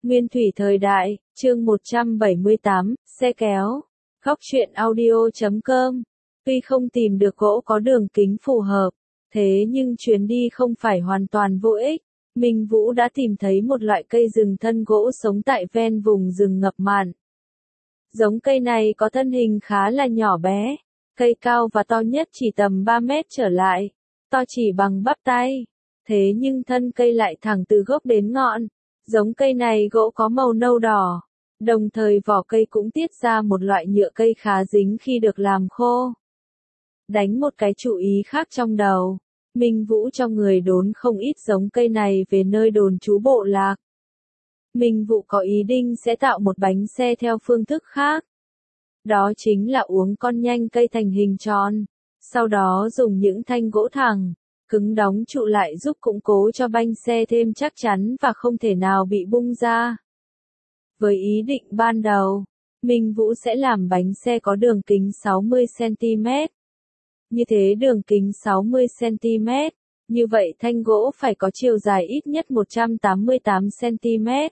Nguyên thủy thời đại, chương 178, xe kéo. Góc truyện audio.com. Tuy không tìm được gỗ có đường kính phù hợp, thế nhưng chuyến đi không phải hoàn toàn vô ích. Minh Vũ đã tìm thấy một loại cây rừng thân gỗ sống tại ven vùng rừng ngập mặn. Giống cây này có thân hình khá là nhỏ bé, cây cao và to nhất chỉ tầm 3 mét trở lại, to chỉ bằng bắp tay. Thế nhưng thân cây lại thẳng từ gốc đến ngọn. Giống cây này gỗ có màu nâu đỏ, đồng thời vỏ cây cũng tiết ra một loại nhựa cây khá dính khi được làm khô. Đánh một cái chú ý khác trong đầu, Minh Vũ cho người đốn không ít giống cây này về nơi đồn trú bộ lạc. Minh Vũ có ý định sẽ tạo một bánh xe theo phương thức khác. Đó chính là uốn con nhanh cây thành hình tròn, sau đó dùng những thanh gỗ thẳng, cứng đóng trụ lại giúp củng cố cho bánh xe thêm chắc chắn và không thể nào bị bung ra. Với ý định ban đầu, Minh Vũ sẽ làm bánh xe có đường kính 60cm. Như thế đường kính 60cm, như vậy thanh gỗ phải có chiều dài ít nhất 188cm.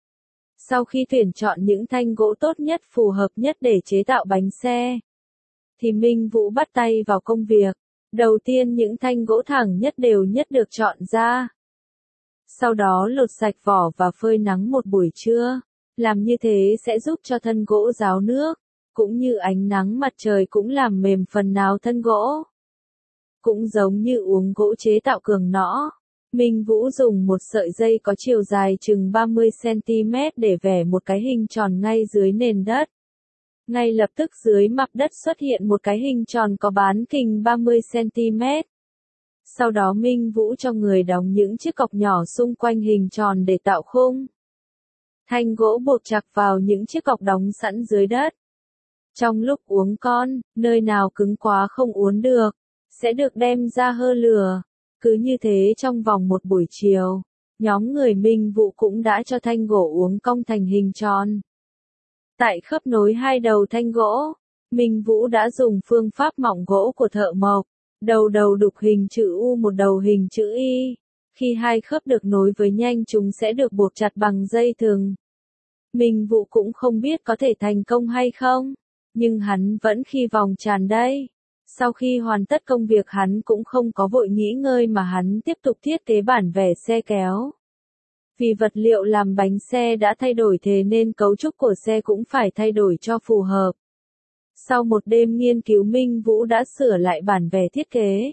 Sau khi tuyển chọn những thanh gỗ tốt nhất phù hợp nhất để chế tạo bánh xe, thì Minh Vũ bắt tay vào công việc. Đầu tiên những thanh gỗ thẳng nhất đều nhất được chọn ra. Sau đó lột sạch vỏ và phơi nắng một buổi trưa. Làm như thế sẽ giúp cho thân gỗ ráo nước, cũng như ánh nắng mặt trời cũng làm mềm phần nào thân gỗ. Cũng giống như uống gỗ chế tạo cường nõ, Minh Vũ dùng một sợi dây có chiều dài chừng 30cm để vẽ một cái hình tròn ngay dưới nền đất. Ngay lập tức dưới mặt đất xuất hiện một cái hình tròn có bán kính 30cm. Sau đó Minh Vũ cho người đóng những chiếc cọc nhỏ xung quanh hình tròn để tạo khung. Thanh gỗ buộc chặt vào những chiếc cọc đóng sẵn dưới đất. Trong lúc uốn con, nơi nào cứng quá không uốn được, sẽ được đem ra hơ lửa. Cứ như thế trong vòng một buổi chiều, nhóm người Minh Vũ cũng đã cho thanh gỗ uốn cong thành hình tròn. Tại khớp nối hai đầu thanh gỗ, Minh Vũ đã dùng phương pháp mỏng gỗ của thợ mộc, đầu đục hình chữ U một đầu hình chữ Y. Khi hai khớp được nối với nhanh chúng sẽ được buộc chặt bằng dây thừng. Minh Vũ cũng không biết có thể thành công hay không, nhưng hắn vẫn hy vọng tràn đầy. Sau khi hoàn tất công việc hắn cũng không có vội nghỉ ngơi mà hắn tiếp tục thiết kế bản vẽ xe kéo. Vì vật liệu làm bánh xe đã thay đổi thế nên cấu trúc của xe cũng phải thay đổi cho phù hợp. Sau một đêm nghiên cứu Minh Vũ đã sửa lại bản vẽ thiết kế.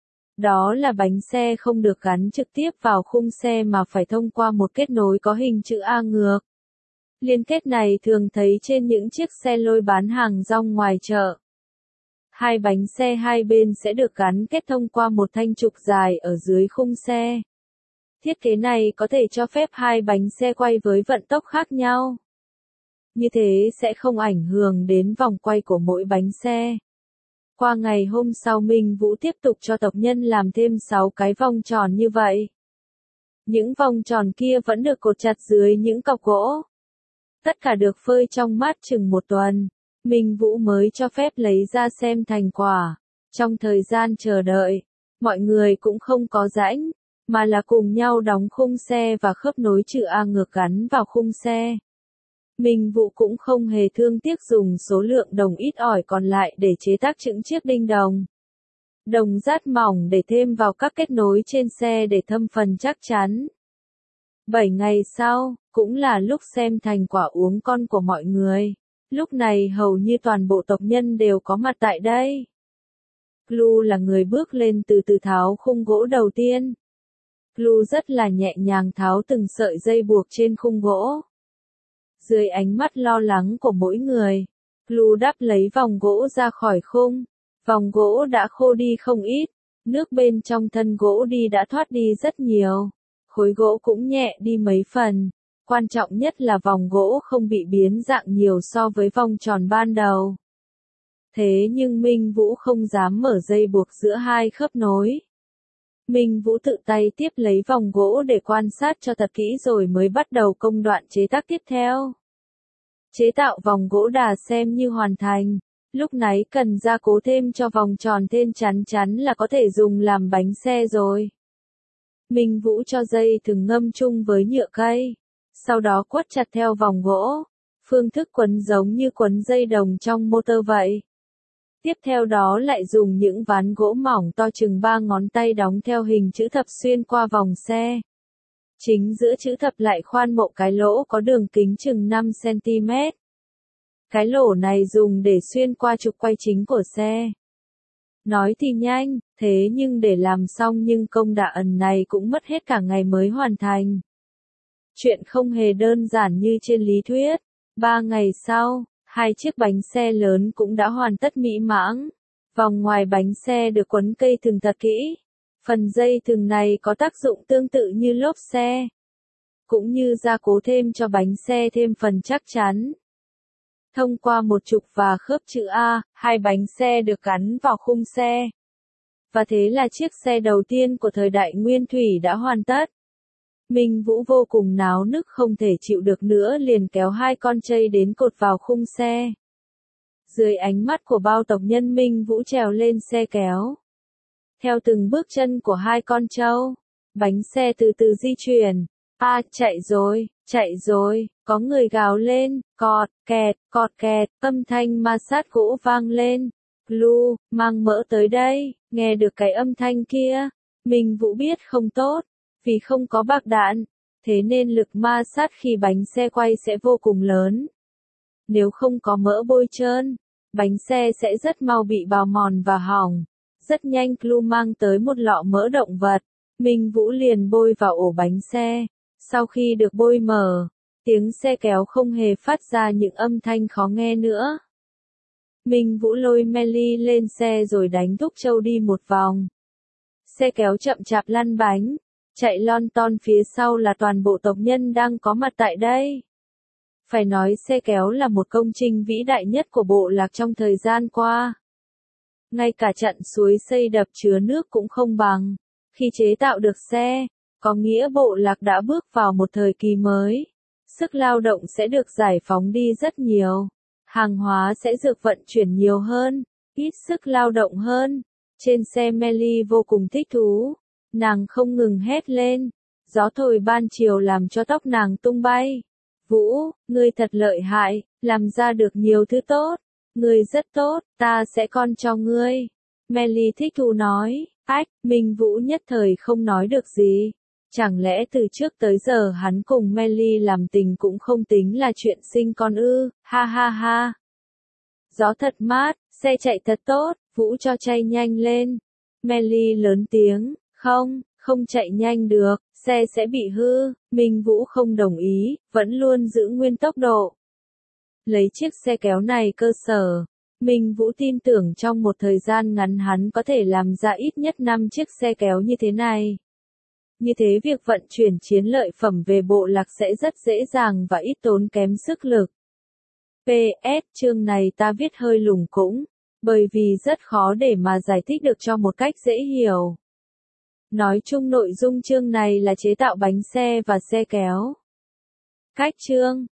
Đó là bánh xe không được gắn trực tiếp vào khung xe mà phải thông qua một kết nối có hình chữ A ngược. Liên kết này thường thấy trên những chiếc xe lôi bán hàng rong ngoài chợ. Hai bánh xe hai bên sẽ được gắn kết thông qua một thanh trục dài ở dưới khung xe. Thiết kế này có thể cho phép hai bánh xe quay với vận tốc khác nhau. Như thế sẽ không ảnh hưởng đến vòng quay của mỗi bánh xe. Qua ngày hôm sau Minh Vũ tiếp tục cho tộc nhân làm thêm 6 cái vòng tròn như vậy. Những vòng tròn kia vẫn được cột chặt dưới những cọc gỗ. Tất cả được phơi trong mát chừng một tuần. Minh Vũ mới cho phép lấy ra xem thành quả. Trong thời gian chờ đợi, mọi người cũng không có rãnh, mà là cùng nhau đóng khung xe và khớp nối chữ A ngược gắn vào khung xe. Minh Vũ cũng không hề thương tiếc dùng số lượng đồng ít ỏi còn lại để chế tác những chiếc đinh đồng. Đồng rát mỏng để thêm vào các kết nối trên xe để thâm phần chắc chắn. 7 ngày sau, cũng là lúc xem thành quả uống con của mọi người. Lúc này hầu như toàn bộ tộc nhân đều có mặt tại đây. Clu là người bước lên từ từ tháo khung gỗ đầu tiên. Clu rất là nhẹ nhàng tháo từng sợi dây buộc trên khung gỗ. Dưới ánh mắt lo lắng của mỗi người, Clu đắp lấy vòng gỗ ra khỏi khung. Vòng gỗ đã khô đi không ít, nước bên trong thân gỗ đi đã thoát đi rất nhiều. Khối gỗ cũng nhẹ đi mấy phần. Quan trọng nhất là vòng gỗ không bị biến dạng nhiều so với vòng tròn ban đầu. Thế nhưng Minh Vũ không dám mở dây buộc giữa hai khớp nối. Minh Vũ tự tay tiếp lấy vòng gỗ để quan sát cho thật kỹ rồi mới bắt đầu công đoạn chế tác tiếp theo. Chế tạo vòng gỗ đà xem như hoàn thành. Lúc này cần gia cố thêm cho vòng tròn thêm chắn chắn là có thể dùng làm bánh xe rồi. Minh Vũ cho dây thừng ngâm chung với nhựa cây. sau đó quất chặt theo vòng gỗ. Phương thức quấn giống như quấn dây đồng trong motor vậy. Tiếp theo đó lại dùng những ván gỗ mỏng to chừng 3 ngón tay đóng theo hình chữ thập xuyên qua vòng xe. Chính giữa chữ thập lại khoan một cái lỗ có đường kính chừng 5 cm. Cái lỗ này dùng để xuyên qua trục quay chính của xe. Nói thì nhanh, thế nhưng để làm xong nhưng công đoạn ẩn này cũng mất hết cả ngày mới hoàn thành. Chuyện không hề đơn giản như trên lý thuyết. 3 ngày sau, 2 chiếc bánh xe lớn cũng đã hoàn tất mỹ mãn. Vòng ngoài bánh xe được quấn cây thừng thật kỹ. Phần dây thừng này có tác dụng tương tự như lốp xe, cũng như gia cố thêm cho bánh xe thêm phần chắc chắn. Thông qua một trục và khớp chữ A, 2 bánh xe được gắn vào khung xe. Và thế là chiếc xe đầu tiên của thời đại nguyên thủy đã hoàn tất. Minh Vũ vô cùng náo nức không thể chịu được nữa liền kéo 2 con trâu đến cột vào khung xe. Dưới ánh mắt của bao tộc nhân Minh Vũ trèo lên xe kéo. Theo từng bước chân của 2 con trâu, bánh xe từ từ di chuyển. Chạy rồi, có người gào lên, cọt kẹt, âm thanh ma sát gỗ vang lên. Lu, mang mỡ tới đây, nghe được cái âm thanh kia. Minh Vũ biết không tốt, vì không có bạc đạn, thế nên lực ma sát khi bánh xe quay sẽ vô cùng lớn. Nếu không có mỡ bôi trơn, bánh xe sẽ rất mau bị bào mòn và hỏng. Rất nhanh Lu mang tới một lọ mỡ động vật, Minh Vũ liền bôi vào ổ bánh xe. Sau khi được bôi mở, tiếng xe kéo không hề phát ra những âm thanh khó nghe nữa. Minh Vũ lôi Melly lên xe rồi đánh thúc trâu đi một vòng. Xe kéo chậm chạp lăn bánh, chạy lon ton phía sau là toàn bộ tộc nhân đang có mặt tại đây. Phải nói xe kéo là một công trình vĩ đại nhất của bộ lạc trong thời gian qua. Ngay cả chặn suối xây đập chứa nước cũng không bằng. Khi chế tạo được xe, có nghĩa bộ lạc đã bước vào một thời kỳ mới. Sức lao động sẽ được giải phóng đi rất nhiều. Hàng hóa sẽ được vận chuyển nhiều hơn, ít sức lao động hơn. Trên xe Melly vô cùng thích thú. Nàng không ngừng hét lên. Gió thổi ban chiều làm cho tóc nàng tung bay. Vũ, ngươi thật lợi hại, làm ra được nhiều thứ tốt. Ngươi rất tốt, ta sẽ con cho ngươi. Melly thích thú nói. Minh Vũ nhất thời không nói được gì. Chẳng lẽ từ trước tới giờ hắn cùng Melly làm tình cũng không tính là chuyện sinh con ư, ha ha ha. Gió thật mát, xe chạy thật tốt, Vũ cho chạy nhanh lên. Melly lớn tiếng, không chạy nhanh được, xe sẽ bị hư. Minh Vũ không đồng ý, vẫn luôn giữ nguyên tốc độ. Lấy chiếc xe kéo này cơ sở, Minh Vũ tin tưởng trong một thời gian ngắn hắn có thể làm ra ít nhất 5 chiếc xe kéo như thế này. Như thế việc vận chuyển chiến lợi phẩm về bộ lạc sẽ rất dễ dàng và ít tốn kém sức lực. PS, chương này ta viết hơi lủng củng, bởi vì rất khó để mà giải thích được cho một cách dễ hiểu. Nói chung nội dung chương này là chế tạo bánh xe và xe kéo. Cách chương